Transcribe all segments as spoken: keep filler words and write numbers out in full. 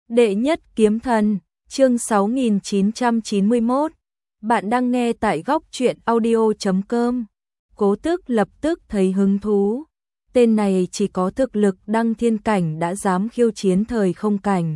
Đệ nhất kiếm thần, chương sáu nghìn chín trăm chín mươi mốt. Bạn đang nghe tại góc truyện audio chấm com. Cố Tước lập tức thấy hứng thú. Tên này chỉ có thực lực đăng thiên cảnh đã dám khiêu chiến thời không cảnh.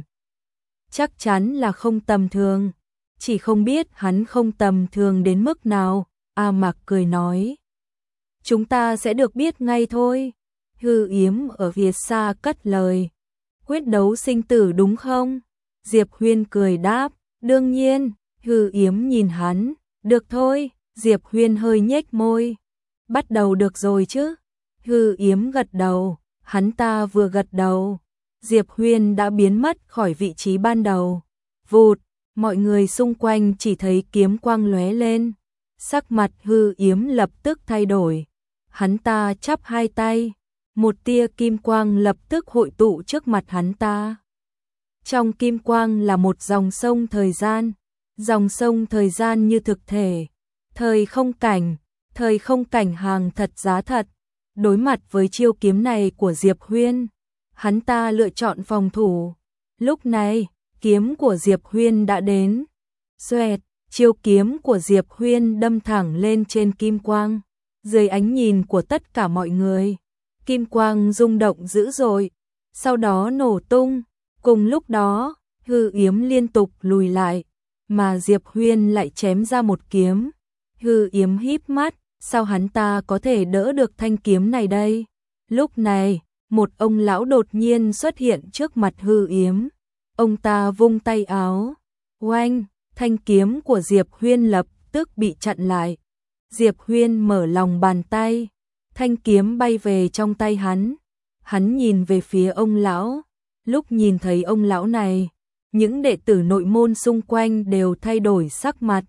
Chắc chắn là không tầm thường. Chỉ không biết hắn không tầm thường đến mức nào. A Mạc cười nói. Chúng ta sẽ được biết ngay thôi. Hư Yếm ở phía xa cất lời. Quyết đấu sinh tử đúng không? Diệp Huyên cười đáp, đương nhiên. Hư Yếm nhìn hắn, được thôi. Diệp Huyên hơi nhếch môi. Bắt đầu được rồi chứ? Hư Yếm gật đầu, hắn ta vừa gật đầu. Diệp Huyên đã biến mất khỏi vị trí ban đầu. Vụt, mọi người xung quanh chỉ thấy kiếm quang lóe lên. Sắc mặt Hư Yếm lập tức thay đổi. Hắn ta chắp hai tay. Một tia kim quang lập tức hội tụ trước mặt hắn ta. Trong kim quang là một dòng sông thời gian, dòng sông thời gian như thực thể, thời không cảnh, thời không cảnh hàng thật giá thật. Đối mặt với chiêu kiếm này của Diệp Huyên, hắn ta lựa chọn phòng thủ. Lúc này, kiếm của Diệp Huyên đã đến. Xoẹt, chiêu kiếm của Diệp Huyên đâm thẳng lên trên kim quang, dưới ánh nhìn của tất cả mọi người. Kim quang rung động dữ dội, sau đó nổ tung. Cùng lúc đó, Hư Yếm liên tục lùi lại, mà Diệp Huyên lại chém ra một kiếm. Hư Yếm híp mắt, sao hắn ta có thể đỡ được thanh kiếm này đây? Lúc này, một ông lão đột nhiên xuất hiện trước mặt Hư Yếm. Ông ta vung tay áo, oanh, thanh kiếm của Diệp Huyên lập tức bị chặn lại. Diệp Huyên mở lòng bàn tay. Thanh kiếm bay về trong tay hắn. Hắn nhìn về phía ông lão. Lúc nhìn thấy ông lão này, những đệ tử nội môn xung quanh đều thay đổi sắc mặt.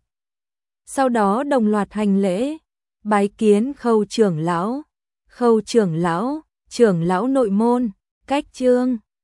Sau đó đồng loạt hành lễ, bái kiến Khâu trưởng lão. Khâu trưởng lão, trưởng lão nội môn, cách trương.